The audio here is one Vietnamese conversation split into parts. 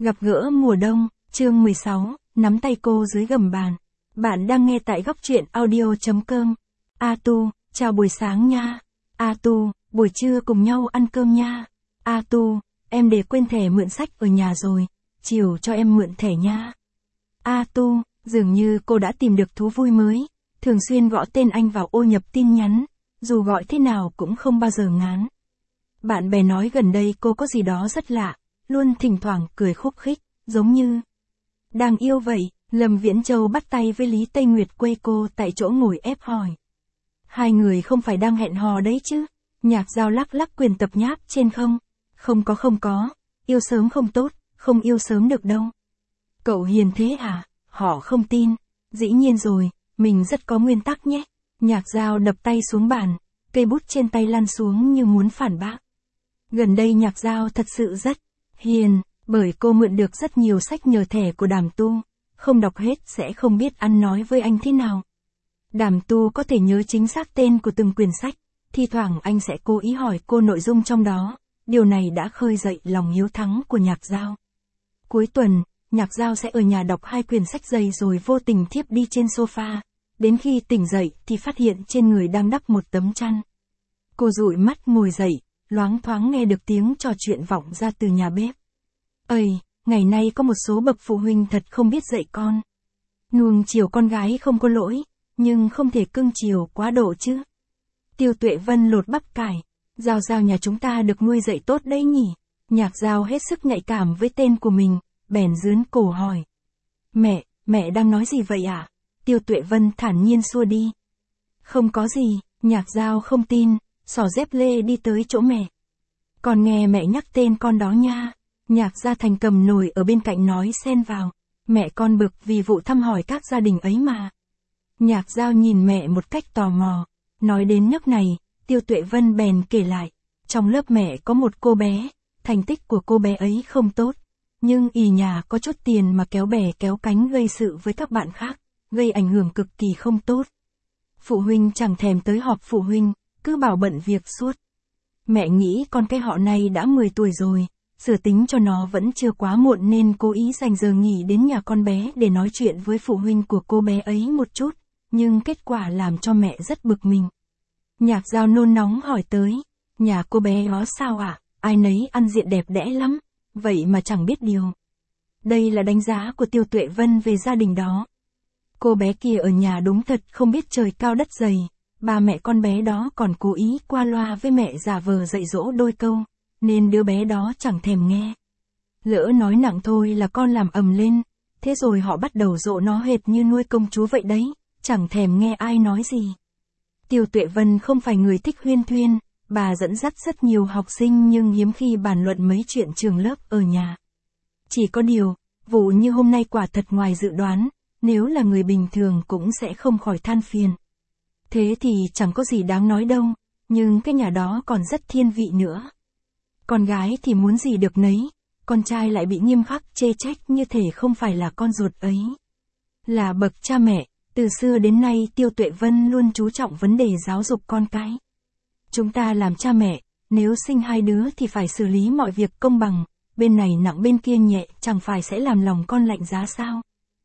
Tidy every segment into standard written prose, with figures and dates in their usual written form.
Gặp gỡ mùa đông, chương 16, nắm tay cô dưới gầm bàn. Bạn đang nghe tại góc truyện audio.com. A Tu, chào buổi sáng nha. A Tu, buổi trưa cùng nhau ăn cơm nha. A Tu, em để quên thẻ mượn sách ở nhà rồi, chiều cho em mượn thẻ nha. A Tu, dường như cô đã tìm được thú vui mới, thường xuyên gõ tên anh vào ô nhập tin nhắn, dù gọi thế nào cũng không bao giờ ngán. Bạn bè nói gần đây cô có gì đó rất lạ, luôn thỉnh thoảng cười khúc khích, giống như đang yêu vậy. Lâm Viễn Châu bắt tay với Lý Tây Nguyệt quê cô tại chỗ ngồi ép hỏi. Hai người không phải đang hẹn hò đấy chứ? Nhạc Dao lắc lắc quyền tập nháp trên không. Không có, yêu sớm không tốt, không yêu sớm được đâu. Cậu hiền thế à? Họ không tin. Dĩ nhiên rồi, mình rất có nguyên tắc nhé. Nhạc Dao đập tay xuống bàn, cây bút trên tay lăn xuống như muốn phản bác. Gần đây Nhạc Dao thật sự rất hiền, bởi cô mượn được rất nhiều sách nhờ thẻ của Đàm Tu, không đọc hết sẽ không biết ăn nói với anh thế nào. Đàm Tu có thể nhớ chính xác tên của từng quyển sách, thi thoảng anh sẽ cố ý hỏi cô nội dung trong đó, điều này đã khơi dậy lòng hiếu thắng của Nhạc Dao. Cuối tuần, Nhạc Dao sẽ ở nhà đọc 2 quyển sách dày rồi vô tình thiếp đi trên sofa, đến khi tỉnh dậy thì phát hiện trên người đang đắp một tấm chăn. Cô dụi mắt ngồi dậy, loáng thoáng nghe được tiếng trò chuyện vọng ra từ nhà bếp. Ây, ngày nay có một số bậc phụ huynh thật không biết dạy con. Nuông chiều con gái không có lỗi, nhưng không thể cưng chiều quá độ chứ. Tiêu Tuệ Vân lột bắp cải. Dao nhà chúng ta được nuôi dạy tốt đấy nhỉ? Nhạc Dao hết sức nhạy cảm với tên của mình, bèn dướn cổ hỏi. Mẹ đang nói gì vậy ạ? Tiêu Tuệ Vân thản nhiên xua đi. Không có gì, Nhạc Dao không tin, xỏ dép lê đi tới chỗ mẹ. Con nghe mẹ nhắc tên con đó nha. Nhạc Gia Thành cầm nồi ở bên cạnh nói xen vào. Mẹ con bực vì vụ thăm hỏi các gia đình ấy mà. Nhạc Dao nhìn mẹ một cách tò mò. Nói đến nước này, Tiêu Tuệ Vân bèn kể lại. Trong lớp mẹ có một cô bé, thành tích của cô bé ấy không tốt. Nhưng ỷ nhà có chút tiền mà kéo bè kéo cánh gây sự với các bạn khác, gây ảnh hưởng cực kỳ không tốt. Phụ huynh chẳng thèm tới họp phụ huynh, cứ bảo bận việc suốt. Mẹ nghĩ con cái họ này đã 10 tuổi rồi, sửa tính cho nó vẫn chưa quá muộn nên cố ý dành giờ nghỉ đến nhà con bé để nói chuyện với phụ huynh của cô bé ấy một chút, nhưng kết quả làm cho mẹ rất bực mình. Nhạc Dao nôn nóng hỏi tới, nhà cô bé đó sao ạ? Ai nấy ăn diện đẹp đẽ lắm, vậy mà chẳng biết điều. Đây là đánh giá của Tiêu Tuệ Vân về gia đình đó. Cô bé kia ở nhà đúng thật không biết trời cao đất dày, ba mẹ con bé đó còn cố ý qua loa với mẹ giả vờ dạy dỗ đôi câu, nên đứa bé đó chẳng thèm nghe. Lỡ nói nặng thôi là con làm ầm lên, thế rồi họ bắt đầu dỗ nó hệt như nuôi công chúa vậy đấy, chẳng thèm nghe ai nói gì. Tiêu Tuệ Vân không phải người thích huyên thuyên, bà dẫn dắt rất nhiều học sinh nhưng hiếm khi bàn luận mấy chuyện trường lớp ở nhà. Chỉ có điều, vụ như hôm nay quả thật ngoài dự đoán, nếu là người bình thường cũng sẽ không khỏi than phiền. Thế thì chẳng có gì đáng nói đâu, nhưng cái nhà đó còn rất thiên vị nữa. Con gái thì muốn gì được nấy, con trai lại bị nghiêm khắc chê trách như thể không phải là con ruột ấy. Là bậc cha mẹ, từ xưa đến nay Tiêu Tuệ Vân luôn chú trọng vấn đề giáo dục con cái. Chúng ta làm cha mẹ, nếu sinh 2 đứa thì phải xử lý mọi việc công bằng, bên này nặng bên kia nhẹ, chẳng phải sẽ làm lòng con lạnh giá sao?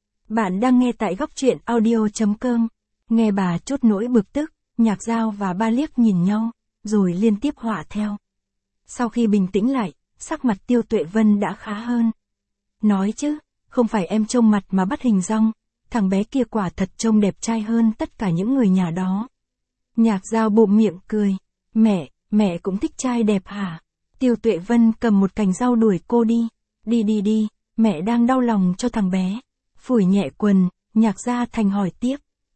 Bạn đang nghe tại góc truyện audio.com. Nghe bà chút nỗi bực tức, Nhạc Dao và ba liếc nhìn nhau, rồi liên tiếp họa theo. Sau khi bình tĩnh lại, sắc mặt Tiêu Tuệ Vân đã khá hơn. Nói chứ, không phải em trông mặt mà bắt hình dong, thằng bé kia quả thật trông đẹp trai hơn tất cả những người nhà đó. Nhạc Dao bụm miệng cười. Mẹ cũng thích trai đẹp hả? Tiêu Tuệ Vân cầm một cành rau đuổi cô đi. Đi, mẹ đang đau lòng cho thằng bé. Phủi nhẹ quần, Nhạc Gia Thành hỏi tiếp.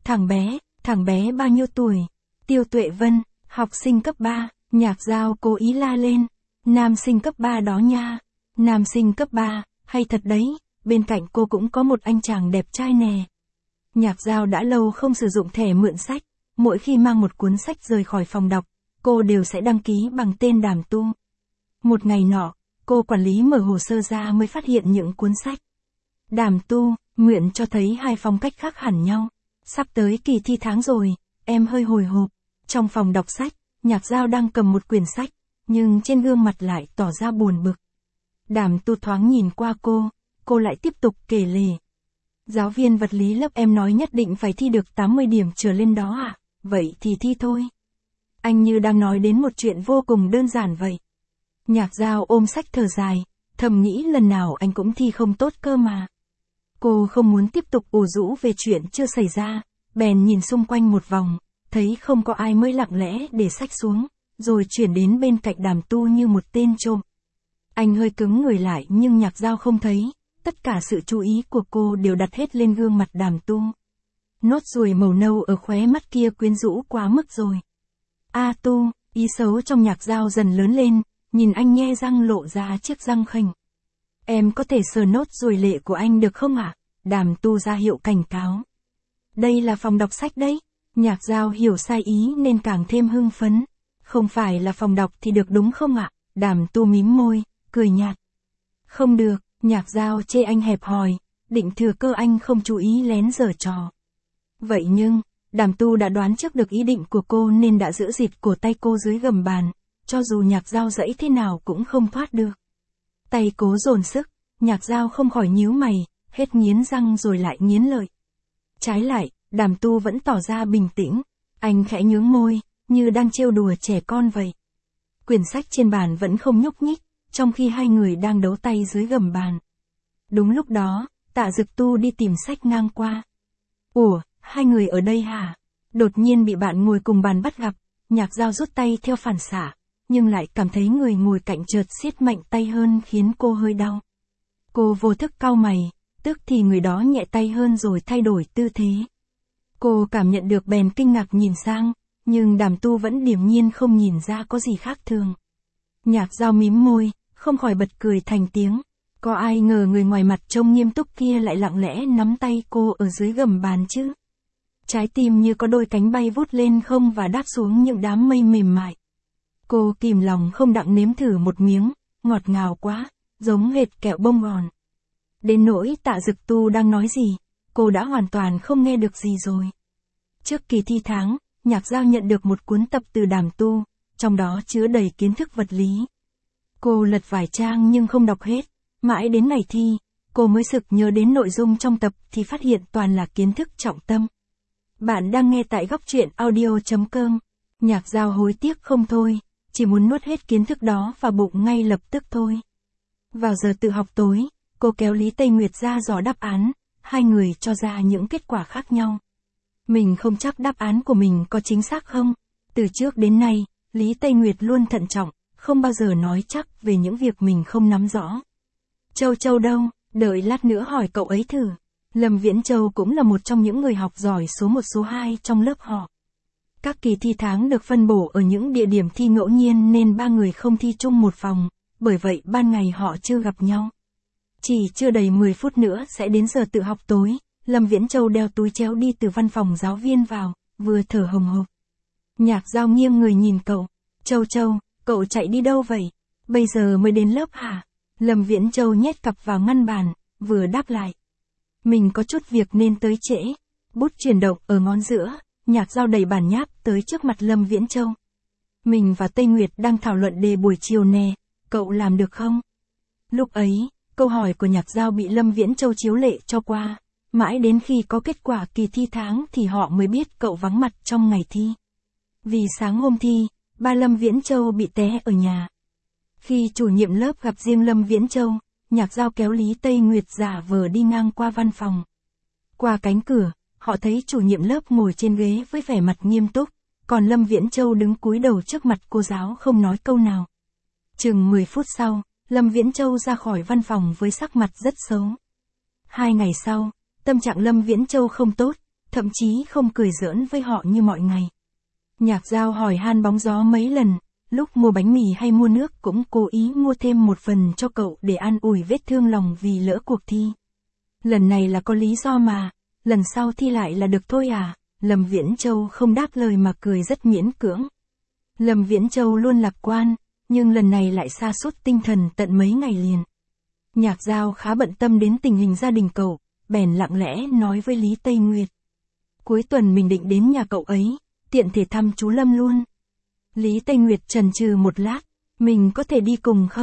Thằng bé bao nhiêu tuổi? Tiêu Tuệ Vân, học sinh cấp 3, Nhạc Dao cố ý la lên. Nam sinh cấp 3 đó nha. Nam sinh cấp 3, hay thật đấy, bên cạnh cô cũng có một anh chàng đẹp trai nè. Nhạc Dao đã lâu không sử dụng thẻ mượn sách, mỗi khi mang một cuốn sách rời khỏi phòng đọc, cô đều sẽ đăng ký bằng tên Đàm Tu. Một ngày nọ, cô quản lý mở hồ sơ ra mới phát hiện những cuốn sách. Đàm Tu, nguyện cho thấy 2 phong cách khác hẳn nhau. Sắp tới kỳ thi tháng rồi, em hơi hồi hộp. Trong phòng đọc sách, Nhạc Dao đang cầm một quyển sách, nhưng trên gương mặt lại tỏ ra buồn bực. Đàm Tu thoáng nhìn qua cô lại tiếp tục kể lể. Giáo viên vật lý lớp em nói nhất định phải thi được 80 điểm trở lên đó à, vậy thì thi thôi. Anh như đang nói đến một chuyện vô cùng đơn giản vậy. Nhạc Dao ôm sách thở dài, thầm nghĩ lần nào anh cũng thi không tốt cơ mà. Cô không muốn tiếp tục ủ rũ về chuyện chưa xảy ra, bèn nhìn xung quanh một vòng, thấy không có ai mới lặng lẽ để sách xuống, rồi chuyển đến bên cạnh Đàm Tu như một tên trộm. Anh hơi cứng người lại nhưng Nhạc Dao không thấy, tất cả sự chú ý của cô đều đặt hết lên gương mặt Đàm Tu. Nốt ruồi màu nâu ở khóe mắt kia quyến rũ quá mức rồi. A Tu, ý xấu trong Nhạc Dao dần lớn lên, nhìn anh nhe răng lộ ra chiếc răng khỉnh. Em có thể sờ nốt ruồi lệ của anh được không ạ? Đàm Tu ra hiệu cảnh cáo. Đây là phòng đọc sách đấy. Nhạc Dao hiểu sai ý nên càng thêm hưng phấn. Không phải là phòng đọc thì được đúng không ạ? Đàm Tu mím môi, cười nhạt. Không được, Nhạc Dao chê anh hẹp hòi, định thừa cơ anh không chú ý lén giở trò. Vậy nhưng, Đàm Tu đã đoán trước được ý định của cô nên đã giữ rịt cổ tay cô dưới gầm bàn, cho dù Nhạc Dao giãy thế nào cũng không thoát được. Tay cố dồn sức, Nhạc Dao không khỏi nhíu mày, hết nghiến răng rồi lại nghiến lợi. Trái lại, Đàm Tu vẫn tỏ ra bình tĩnh, anh khẽ nhướng môi, như đang trêu đùa trẻ con vậy. Quyển sách trên bàn vẫn không nhúc nhích, trong khi hai người đang đấu tay dưới gầm bàn. Đúng lúc đó, Tạ Dực Tu đi tìm sách ngang qua. Ủa, hai người ở đây hả? Đột nhiên bị bạn ngồi cùng bàn bắt gặp, Nhạc Dao rút tay theo phản xạ, nhưng lại cảm thấy người ngồi cạnh chợt siết mạnh tay hơn khiến cô hơi đau. Cô vô thức cau mày, tức thì người đó nhẹ tay hơn rồi thay đổi tư thế. Cô cảm nhận được bèn kinh ngạc nhìn sang, nhưng Đàm Tu vẫn điềm nhiên không nhìn ra có gì khác thường. Nhạc Dao mím môi, không khỏi bật cười thành tiếng. Có ai ngờ người ngoài mặt trông nghiêm túc kia lại lặng lẽ nắm tay cô ở dưới gầm bàn chứ. Trái tim như có đôi cánh bay vút lên không và đáp xuống những đám mây mềm mại. Cô kìm lòng không đặng nếm thử một miếng, ngọt ngào quá, giống hệt kẹo bông gòn. Đến nỗi Tạ Dực Tu đang nói gì, cô đã hoàn toàn không nghe được gì rồi. Trước kỳ thi tháng, Nhạc Dao nhận được một cuốn tập từ Đàm Tu, trong đó chứa đầy kiến thức vật lý. Cô lật vài trang nhưng không đọc hết, mãi đến ngày thi, cô mới sực nhớ đến nội dung trong tập thì phát hiện toàn là kiến thức trọng tâm. Bạn đang nghe tại Góc Truyện Audio.com. Nhạc Dao hối tiếc không thôi, chỉ muốn nuốt hết kiến thức đó vào bụng ngay lập tức thôi. Vào giờ tự học tối, cô kéo Lý Tây Nguyệt ra dò đáp án, hai người cho ra những kết quả khác nhau. Mình không chắc đáp án của mình có chính xác không. Từ trước đến nay, Lý Tây Nguyệt luôn thận trọng, không bao giờ nói chắc về những việc mình không nắm rõ. Châu Châu đâu, đợi lát nữa hỏi cậu ấy thử. Lâm Viễn Châu cũng là một trong những người học giỏi số 1 số 2 trong lớp họ. Các kỳ thi tháng được phân bổ ở những địa điểm thi ngẫu nhiên nên ba người không thi chung một phòng, bởi vậy ban ngày họ chưa gặp nhau. Chỉ chưa đầy 10 phút nữa sẽ đến giờ tự học tối, Lâm Viễn Châu đeo túi chéo đi từ văn phòng giáo viên vào, vừa thở hồng hộc. Nhạc Dao nghiêng người nhìn cậu. Châu Châu, cậu chạy đi đâu vậy? Bây giờ mới đến lớp hả? Lâm Viễn Châu nhét cặp vào ngăn bàn, vừa đáp lại. Mình có chút việc nên tới trễ. Bút chuyển động ở ngón giữa, Nhạc Dao đẩy bản nháp tới trước mặt Lâm Viễn Châu. Mình và Tây Nguyệt đang thảo luận đề buổi chiều nè, cậu làm được không? Lúc ấy, câu hỏi của Nhạc Dao bị Lâm Viễn Châu chiếu lệ cho qua. Mãi đến khi có kết quả kỳ thi tháng thì họ mới biết cậu vắng mặt trong ngày thi. Vì sáng hôm thi, ba Lâm Viễn Châu bị té ở nhà. Khi chủ nhiệm lớp gặp riêng Lâm Viễn Châu, Nhạc Dao kéo Lý Tây Nguyệt giả vờ đi ngang qua văn phòng. Qua cánh cửa, họ thấy chủ nhiệm lớp ngồi trên ghế với vẻ mặt nghiêm túc, còn Lâm Viễn Châu đứng cúi đầu trước mặt cô giáo không nói câu nào. Chừng 10 phút sau, Lâm Viễn Châu ra khỏi văn phòng với sắc mặt rất xấu. 2 ngày sau, tâm trạng Lâm Viễn Châu không tốt, thậm chí không cười giỡn với họ như mọi ngày. Nhạc Dao hỏi han bóng gió mấy lần, lúc mua bánh mì hay mua nước cũng cố ý mua thêm một phần cho cậu để an ủi vết thương lòng vì lỡ cuộc thi. Lần này là có lý do mà, lần sau thi lại là được thôi à? Lâm Viễn Châu không đáp lời mà cười rất miễn cưỡng. Lâm Viễn Châu luôn lạc quan, nhưng lần này lại sa sút tinh thần tận mấy ngày liền. Nhạc Dao khá bận tâm đến tình hình gia đình cậu, bèn lặng lẽ nói với Lý Tây Nguyệt. Cuối tuần mình định đến nhà cậu ấy, tiện thể thăm chú Lâm luôn. Lý Tây Nguyệt chần chừ một lát, mình có thể đi cùng không?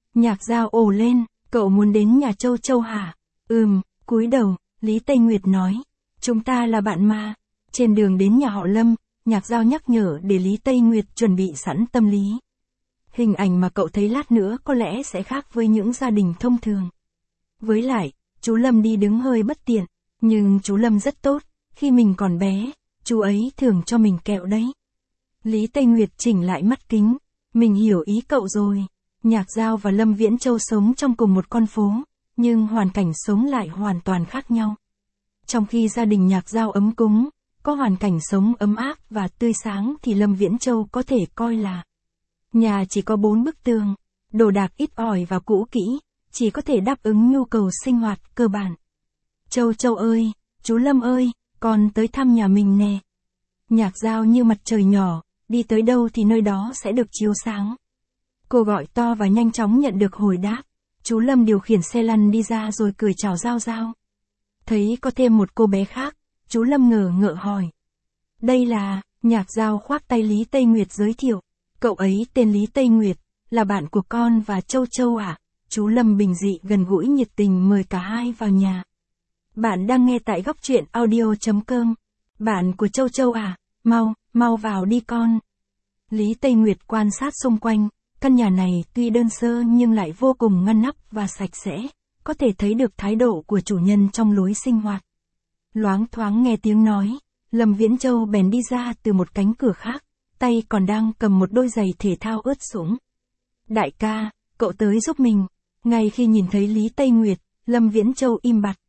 Nhạc Giao ồ lên, cậu muốn đến nhà Châu Châu hả? Cúi đầu, Lý Tây Nguyệt nói. Chúng ta là bạn mà. Trên đường đến nhà họ Lâm, Nhạc Giao nhắc nhở để Lý Tây Nguyệt chuẩn bị sẵn tâm lý. Hình ảnh mà cậu thấy lát nữa có lẽ sẽ khác với những gia đình thông thường. Với lại, chú Lâm đi đứng hơi bất tiện, nhưng chú Lâm rất tốt, khi mình còn bé, chú ấy thường cho mình kẹo đấy. Lý Tây Nguyệt chỉnh lại mắt kính, mình hiểu ý cậu rồi. Nhạc Giao và Lâm Viễn Châu sống trong cùng một con phố, nhưng hoàn cảnh sống lại hoàn toàn khác nhau. Trong khi gia đình Nhạc Giao ấm cúng, có hoàn cảnh sống ấm áp và tươi sáng thì Lâm Viễn Châu có thể coi là nhà chỉ có 4 bức tường, đồ đạc ít ỏi và cũ kỹ, chỉ có thể đáp ứng nhu cầu sinh hoạt cơ bản. Châu Châu ơi, chú Lâm ơi, con tới thăm nhà mình nè. Nhạc Giao như mặt trời nhỏ, đi tới đâu thì nơi đó sẽ được chiếu sáng. Cô gọi to và nhanh chóng nhận được hồi đáp. Chú Lâm điều khiển xe lăn đi ra rồi cười chào Giao Giao. Thấy có thêm một cô bé khác, chú Lâm ngờ ngợ hỏi. Đây là, Nhạc Giao khoác tay Lý Tây Nguyệt giới thiệu. Cậu ấy tên Lý Tây Nguyệt, là bạn của con và Châu Châu à? Chú Lâm bình dị gần gũi nhiệt tình mời cả hai vào nhà. Bạn đang nghe tại góc truyện audio.com. Bạn của Châu Châu à? Mau vào đi con. Lý Tây Nguyệt quan sát xung quanh, căn nhà này tuy đơn sơ nhưng lại vô cùng ngăn nắp và sạch sẽ, có thể thấy được thái độ của chủ nhân trong lối sinh hoạt. Loáng thoáng nghe tiếng nói, Lâm Viễn Châu bèn đi ra từ một cánh cửa khác, tay còn đang cầm một đôi giày thể thao ướt sũng. Đại ca, cậu tới giúp mình. Ngay khi nhìn thấy Lý Tây Nguyệt, Lâm Viễn Châu im bặt.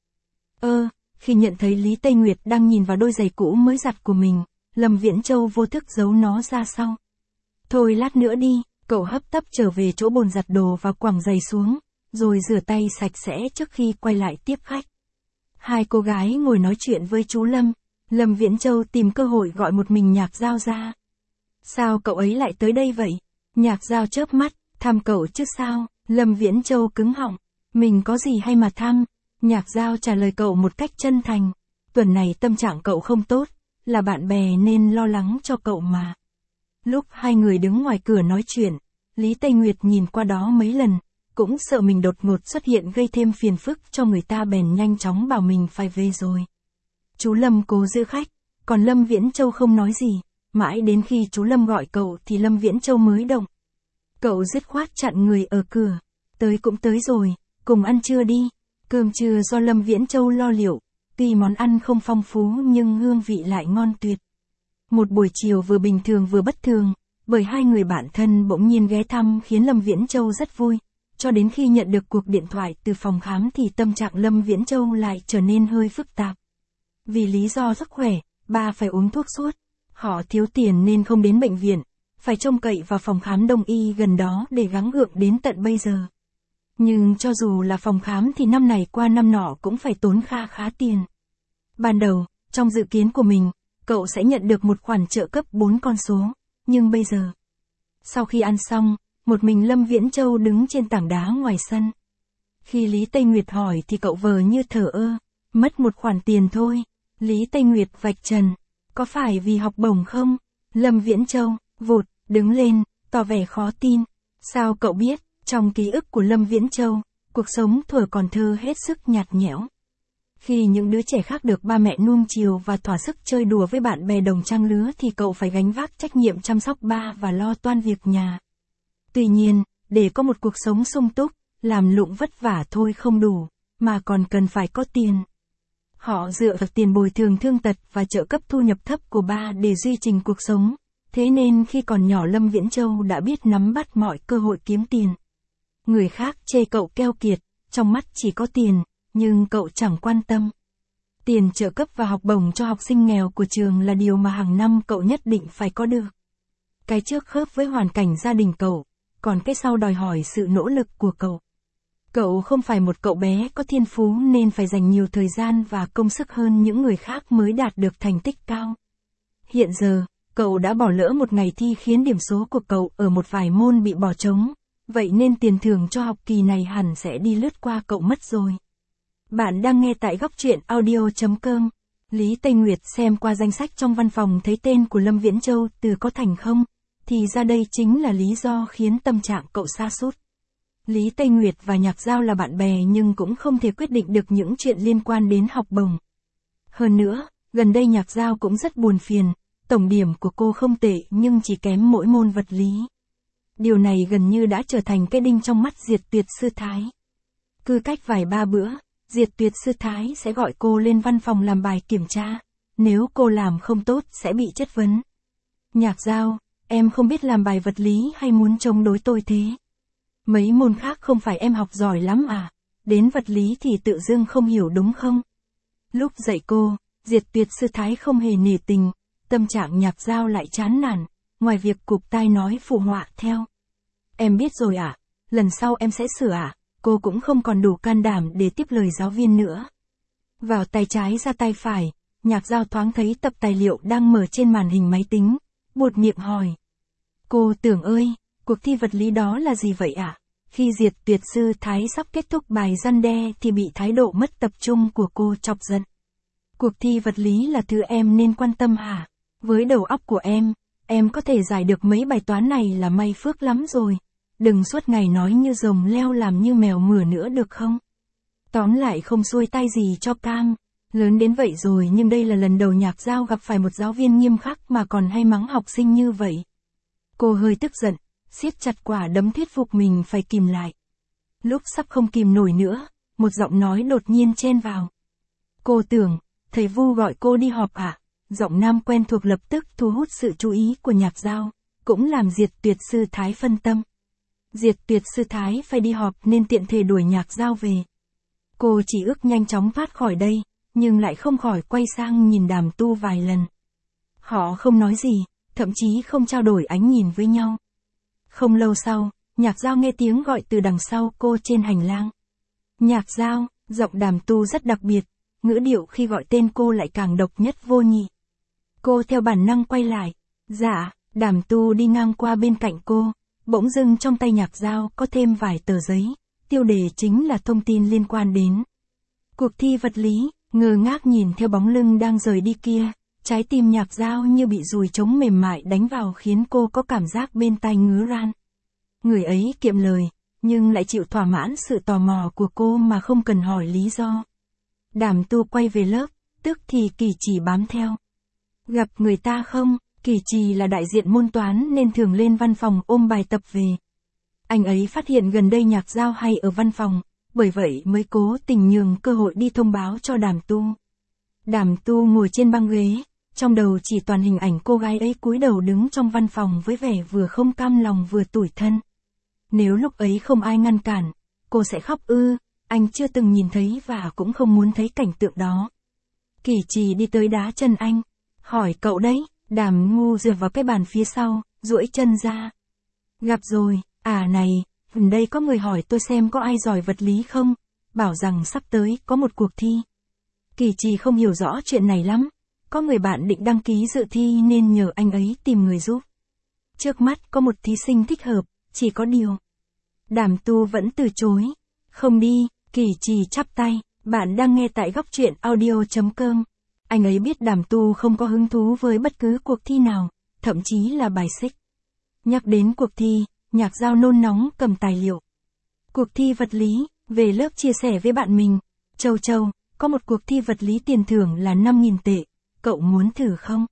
Khi nhận thấy Lý Tây Nguyệt đang nhìn vào đôi giày cũ mới giặt của mình, Lâm Viễn Châu vô thức giấu nó ra sau. Thôi lát nữa đi, cậu hấp tấp trở về chỗ bồn giặt đồ và quẳng giày xuống, rồi rửa tay sạch sẽ trước khi quay lại tiếp khách. Hai cô gái ngồi nói chuyện với chú Lâm, Lâm Viễn Châu tìm cơ hội gọi một mình Nhạc Giao ra. Sao cậu ấy lại tới đây vậy? Nhạc Giao chớp mắt, thăm cậu chứ sao? Lâm Viễn Châu cứng họng, mình có gì hay mà thăm? Nhạc Giao trả lời cậu một cách chân thành. Tuần này tâm trạng cậu không tốt, là bạn bè nên lo lắng cho cậu mà. Lúc hai người đứng ngoài cửa nói chuyện, Lý Tây Nguyệt nhìn qua đó mấy lần, cũng sợ mình đột ngột xuất hiện gây thêm phiền phức cho người ta bèn nhanh chóng bảo mình phải về rồi. Chú Lâm cố giữ khách, còn Lâm Viễn Châu không nói gì, mãi đến khi chú Lâm gọi cậu thì Lâm Viễn Châu mới động. Cậu dứt khoát chặn người ở cửa, tới cũng tới rồi, cùng ăn trưa đi. Cơm trưa do Lâm Viễn Châu lo liệu, tuy món ăn không phong phú nhưng hương vị lại ngon tuyệt. Một buổi chiều vừa bình thường vừa bất thường, bởi hai người bạn thân bỗng nhiên ghé thăm khiến Lâm Viễn Châu rất vui, cho đến khi nhận được cuộc điện thoại từ phòng khám thì tâm trạng Lâm Viễn Châu lại trở nên hơi phức tạp. Vì lý do sức khỏe, ba phải uống thuốc suốt, họ thiếu tiền nên không đến bệnh viện, phải trông cậy vào phòng khám đông y gần đó để gắng gượng đến tận bây giờ. Nhưng cho dù là phòng khám thì năm này qua năm nọ cũng phải tốn khá tiền. Ban đầu, trong dự kiến của mình, cậu sẽ nhận được một khoản trợ cấp 4 con số, nhưng bây giờ. Sau khi ăn xong, một mình Lâm Viễn Châu đứng trên tảng đá ngoài sân. Khi Lý Tây Nguyệt hỏi thì cậu vờ như thờ ơ, mất một khoản tiền thôi. Lý Tây Nguyệt vạch trần, có phải vì học bổng không? Lâm Viễn Châu, vụt, đứng lên, tỏ vẻ khó tin. Sao cậu biết? Trong ký ức của Lâm Viễn Châu, cuộc sống thuở còn thơ hết sức nhạt nhẽo. Khi những đứa trẻ khác được ba mẹ nuông chiều và thỏa sức chơi đùa với bạn bè đồng trang lứa thì cậu phải gánh vác trách nhiệm chăm sóc ba và lo toan việc nhà. Tuy nhiên, để có một cuộc sống sung túc, làm lụng vất vả thôi không đủ, mà còn cần phải có tiền. Họ dựa vào tiền bồi thường thương tật và trợ cấp thu nhập thấp của ba để duy trì cuộc sống. Thế nên khi còn nhỏ Lâm Viễn Châu đã biết nắm bắt mọi cơ hội kiếm tiền. Người khác chê cậu keo kiệt, trong mắt chỉ có tiền, nhưng cậu chẳng quan tâm. Tiền trợ cấp và học bổng cho học sinh nghèo của trường là điều mà hàng năm cậu nhất định phải có được. Cái trước khớp với hoàn cảnh gia đình cậu, còn cái sau đòi hỏi sự nỗ lực của cậu. Cậu không phải một cậu bé có thiên phú nên phải dành nhiều thời gian và công sức hơn những người khác mới đạt được thành tích cao. Hiện giờ, cậu đã bỏ lỡ một ngày thi khiến điểm số của cậu ở một vài môn bị bỏ trống, vậy nên tiền thưởng cho học kỳ này hẳn sẽ đi lướt qua cậu mất rồi. Bạn đang nghe tại góc truyện audio.com. Lý Tây Nguyệt xem qua danh sách trong văn phòng thấy tên của Lâm Viễn Châu từ có thành không, thì ra đây chính là lý do khiến tâm trạng cậu sa sút. Lý Tây Nguyệt và Nhạc Giao là bạn bè nhưng cũng không thể quyết định được những chuyện liên quan đến học bổng. Hơn nữa, gần đây Nhạc Giao cũng rất buồn phiền, tổng điểm của cô không tệ nhưng chỉ kém mỗi môn vật lý. Điều này gần như đã trở thành cái đinh trong mắt Diệt Tuyệt Sư Thái. Cứ cách vài ba bữa, Diệt Tuyệt Sư Thái sẽ gọi cô lên văn phòng làm bài kiểm tra, nếu cô làm không tốt sẽ bị chất vấn. Nhạc Giao, em không biết làm bài vật lý hay muốn chống đối tôi thế? Mấy môn khác không phải em học giỏi lắm à? Đến vật lý thì tự dưng không hiểu đúng không? Lúc dạy cô, Diệt Tuyệt Sư Thái không hề nể tình, tâm trạng Nhạc Giao lại chán nản, ngoài việc cụp tai nói phụ họa theo. Em biết rồi ạ, lần sau em sẽ sửa ạ. Cô cũng không còn đủ can đảm để tiếp lời giáo viên nữa. Vào tay trái ra tay phải, Nhạc Giao thoáng thấy tập tài liệu đang mở trên màn hình máy tính, buột miệng hỏi. Cô Tưởng ơi, cuộc thi vật lý đó là gì vậy ạ? Khi Diệt Tuyệt Sư Thái sắp kết thúc bài răn đe thì bị thái độ mất tập trung của cô chọc giận. Cuộc thi vật lý là thứ em nên quan tâm hả? Với đầu óc của em có thể giải được mấy bài toán này là may phước lắm rồi. Đừng suốt ngày nói như rồng leo làm như mèo mửa nữa được không? Tóm lại không xuôi tay gì cho cam. Lớn đến vậy rồi nhưng đây là lần đầu Nhạc Giao gặp phải một giáo viên nghiêm khắc mà còn hay mắng học sinh như vậy. Cô hơi tức giận, siết chặt quả đấm thuyết phục mình phải kìm lại. Lúc sắp không kìm nổi nữa, một giọng nói đột nhiên chen vào. Cô Tưởng, thầy Vu gọi cô đi họp ạ. Giọng nam quen thuộc lập tức thu hút sự chú ý của Nhạc Giao, cũng làm Diệt Tuyệt Sư Thái phân tâm. Diệt Tuyệt Sư Thái phải đi họp nên tiện thể đuổi Nhạc Giao về. Cô chỉ ước nhanh chóng thoát khỏi đây, nhưng lại không khỏi quay sang nhìn Đàm Tu vài lần. Họ không nói gì, thậm chí không trao đổi ánh nhìn với nhau. Không lâu sau, Nhạc Giao nghe tiếng gọi từ đằng sau cô trên hành lang. Nhạc Giao, giọng Đàm Tu rất đặc biệt, ngữ điệu khi gọi tên cô lại càng độc nhất vô nhị. Cô theo bản năng quay lại. Dạ, Đàm Tu đi ngang qua bên cạnh cô, bỗng dưng trong tay Nhạc Giao có thêm vài tờ giấy, tiêu đề chính là thông tin liên quan đến cuộc thi vật lý. Ngơ ngác nhìn theo bóng lưng đang rời đi kia, trái tim Nhạc Giao như bị dùi trống mềm mại đánh vào khiến cô có cảm giác bên tai ngứa ran. Người ấy kiệm lời, nhưng lại chịu thỏa mãn sự tò mò của cô mà không cần hỏi lý do. Đàm Tu quay về lớp, tức thì Kỳ Trì bám theo. Gặp người ta không? Kỳ Trì là đại diện môn toán nên thường lên văn phòng ôm bài tập về. Anh ấy phát hiện gần đây Nhạc Giao hay ở văn phòng, bởi vậy mới cố tình nhường cơ hội đi thông báo cho Đàm Tu. Đàm Tu ngồi trên băng ghế, trong đầu chỉ toàn hình ảnh cô gái ấy cúi đầu đứng trong văn phòng với vẻ vừa không cam lòng vừa tủi thân. Nếu lúc ấy không ai ngăn cản, cô sẽ khóc ư? Anh chưa từng nhìn thấy và cũng không muốn thấy cảnh tượng đó. Kỳ Trì đi tới đá chân anh, hỏi cậu đấy. Đàm Ngu dựa vào cái bàn phía sau, duỗi chân ra. Gặp rồi, à này, gần đây có người hỏi tôi xem có ai giỏi vật lý không, bảo rằng sắp tới có một cuộc thi. Kỳ Trì không hiểu rõ chuyện này lắm, có người bạn định đăng ký dự thi nên nhờ anh ấy tìm người giúp. Trước mắt có một thí sinh thích hợp, chỉ có điều. Đàm Tu vẫn từ chối. Không đi. Kỳ Trì chắp tay, bạn đang nghe tại góc truyện audio.com. Anh ấy biết Đàm Tu không có hứng thú với bất cứ cuộc thi nào, thậm chí là bài xích. Nhắc đến cuộc thi, Nhạc Giao nôn nóng cầm tài liệu. Cuộc thi vật lý, về lớp chia sẻ với bạn mình. Châu Châu, có một cuộc thi vật lý tiền thưởng là 5.000 tệ, cậu muốn thử không?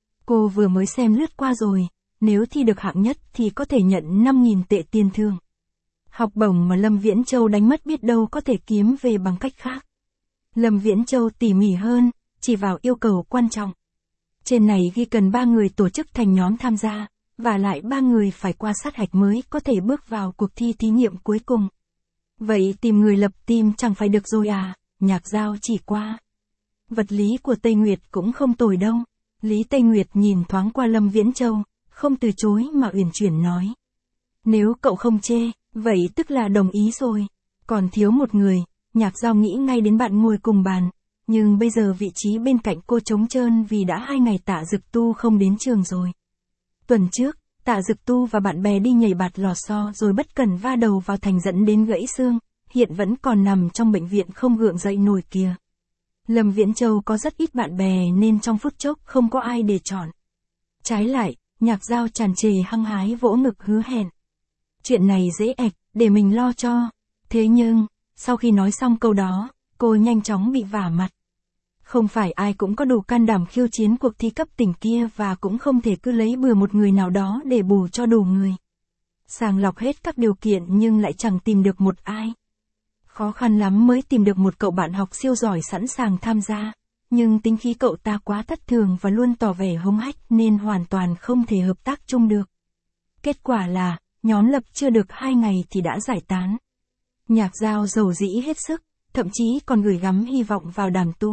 Cô vừa mới xem lướt qua rồi, nếu thi được hạng nhất thì có thể nhận 5.000 tệ tiền thưởng. Học bổng mà Lâm Viễn Châu đánh mất biết đâu có thể kiếm về bằng cách khác. Lâm Viễn Châu tỉ mỉ hơn, chỉ vào yêu cầu quan trọng. Trên này ghi cần 3 người tổ chức thành nhóm tham gia, và lại 3 người phải qua sát hạch mới có thể bước vào cuộc thi thí nghiệm cuối cùng. Vậy tìm người lập team chẳng phải được rồi à? Nhạc Giao chỉ qua. Vật lý của Tây Nguyệt cũng không tồi đâu. Lý Tây Nguyệt nhìn thoáng qua Lâm Viễn Châu, không từ chối mà uyển chuyển nói. Nếu cậu không chê, vậy tức là đồng ý rồi. Còn thiếu một người, Nhạc Giao nghĩ ngay đến bạn ngồi cùng bàn. Nhưng bây giờ vị trí bên cạnh cô trống trơn vì đã 2 ngày Tạ Dực Tu không đến trường rồi. Tuần trước, Tạ Dực Tu và bạn bè đi nhảy bạt lò xo rồi bất cẩn va đầu vào thành dẫn đến gãy xương, hiện vẫn còn nằm trong bệnh viện không gượng dậy nổi kìa. Lâm Viễn Châu có rất ít bạn bè nên trong phút chốc không có ai để chọn. Trái lại, Nhạc Giao tràn trề hăng hái vỗ ngực hứa hẹn. Chuyện này dễ ạch, để mình lo cho. Thế nhưng, sau khi nói xong câu đó, cô nhanh chóng bị vả mặt. Không phải ai cũng có đủ can đảm khiêu chiến cuộc thi cấp tỉnh kia và cũng không thể cứ lấy bừa một người nào đó để bù cho đủ người. Sàng lọc hết các điều kiện nhưng lại chẳng tìm được một ai. Khó khăn lắm mới tìm được một cậu bạn học siêu giỏi sẵn sàng tham gia. Nhưng tính khí cậu ta quá thất thường và luôn tỏ vẻ hống hách nên hoàn toàn không thể hợp tác chung được. Kết quả là, nhóm lập chưa được 2 ngày thì đã giải tán. Nhạc Dao dầu dĩ hết sức, thậm chí còn gửi gắm hy vọng vào Đàm Tu.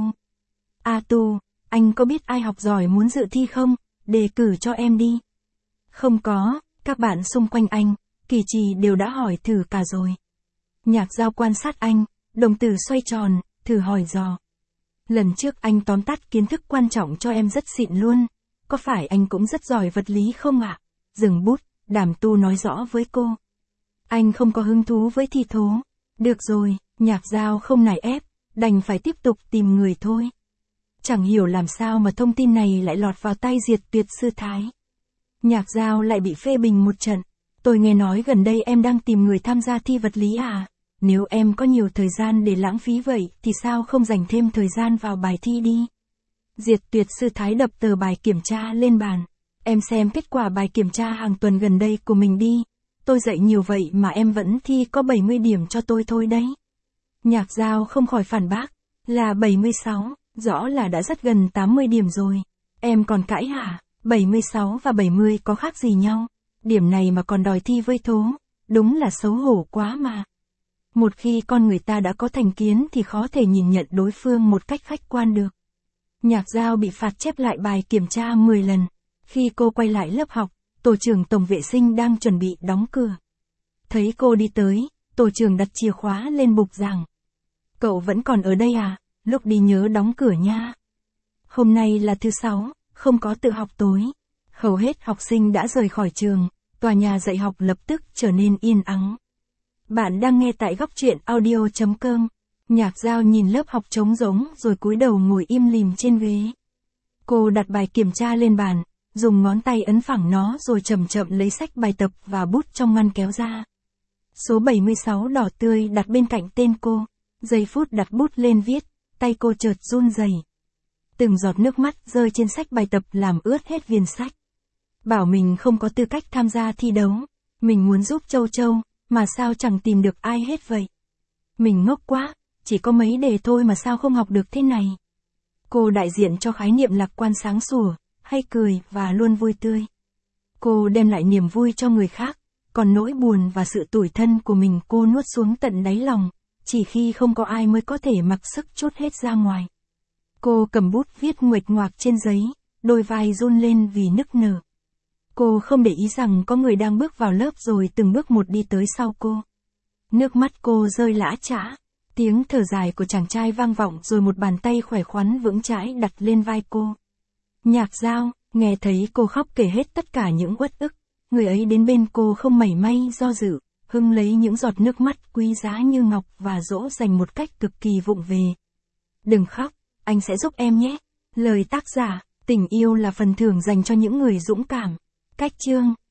A Tu, anh có biết ai học giỏi muốn dự thi không? Đề cử cho em đi. Không có, các bạn xung quanh anh, Kỳ Trì đều đã hỏi thử cả rồi. Nhạc Dao quan sát anh, đồng tử xoay tròn, thử hỏi dò. Lần trước anh tóm tắt kiến thức quan trọng cho em rất xịn luôn. Có phải anh cũng rất giỏi vật lý không ạ? Dừng bút, Đàm Tu nói rõ với cô. Anh không có hứng thú với thi thố. Được rồi, Nhạc Dao không nài ép, đành phải tiếp tục tìm người thôi. Chẳng hiểu làm sao mà thông tin này lại lọt vào tay Diệt Tuyệt Sư Thái. Nhạc Dao lại bị phê bình một trận. Tôi nghe nói gần đây em đang tìm người tham gia thi vật lý à? Nếu em có nhiều thời gian để lãng phí vậy thì sao không dành thêm thời gian vào bài thi đi? Diệt Tuyệt Sư Thái đập tờ bài kiểm tra lên bàn. Em xem kết quả bài kiểm tra hàng tuần gần đây của mình đi. Tôi dạy nhiều vậy mà em vẫn thi có 70 điểm cho tôi thôi đấy. Nhạc Dao không khỏi phản bác. Là 76, rõ là đã rất gần 80 điểm rồi. Em còn cãi hả? 76 và 70 có khác gì nhau? Điểm này mà còn đòi thi với thố. Đúng là xấu hổ quá mà. Một khi con người ta đã có thành kiến thì khó thể nhìn nhận đối phương một cách khách quan được. Nhạc Dao bị phạt chép lại bài kiểm tra 10 lần. Khi cô quay lại lớp học, tổ trưởng tổng vệ sinh đang chuẩn bị đóng cửa. Thấy cô đi tới, tổ trưởng đặt chìa khóa lên bục giảng. Cậu vẫn còn ở đây à? Lúc đi nhớ đóng cửa nha. Hôm nay là thứ 6, không có tự học tối. Hầu hết học sinh đã rời khỏi trường, tòa nhà dạy học lập tức trở nên yên ắng. Bạn đang nghe tại góc truyện audio.com. Nhạc Dao nhìn lớp học trống rỗng rồi cúi đầu ngồi im lìm trên ghế. Cô đặt bài kiểm tra lên bàn, dùng ngón tay ấn phẳng nó rồi chậm chậm lấy sách bài tập và bút trong ngăn kéo ra. Số 76 đỏ tươi đặt bên cạnh tên cô. Giây phút đặt bút lên viết, tay cô chợt run rẩy. Từng giọt nước mắt rơi trên sách bài tập làm ướt hết viền sách. Bảo mình không có tư cách tham gia thi đấu. Mình muốn giúp Châu Châu, mà sao chẳng tìm được ai hết vậy. Mình ngốc quá, chỉ có mấy đề thôi mà sao không học được thế này. Cô đại diện cho khái niệm lạc quan sáng sủa, hay cười và luôn vui tươi. Cô đem lại niềm vui cho người khác, còn nỗi buồn và sự tủi thân của mình cô nuốt xuống tận đáy lòng, chỉ khi không có ai mới có thể mặc sức trút hết ra ngoài. Cô cầm bút viết nguệch ngoạc trên giấy, đôi vai run lên vì nức nở. Cô không để ý rằng có người đang bước vào lớp rồi từng bước một đi tới sau cô. Nước mắt cô rơi lã chã, tiếng thở dài của chàng trai vang vọng rồi một bàn tay khỏe khoắn vững chãi đặt lên vai cô. Nhạc Dao, nghe thấy cô khóc kể hết tất cả những uất ức, người ấy đến bên cô không mảy may do dự, hưng lấy những giọt nước mắt quý giá như ngọc và dỗ dành một cách cực kỳ vụng về. Đừng khóc, anh sẽ giúp em nhé. Lời tác giả, tình yêu là phần thưởng dành cho những người dũng cảm. Cách chương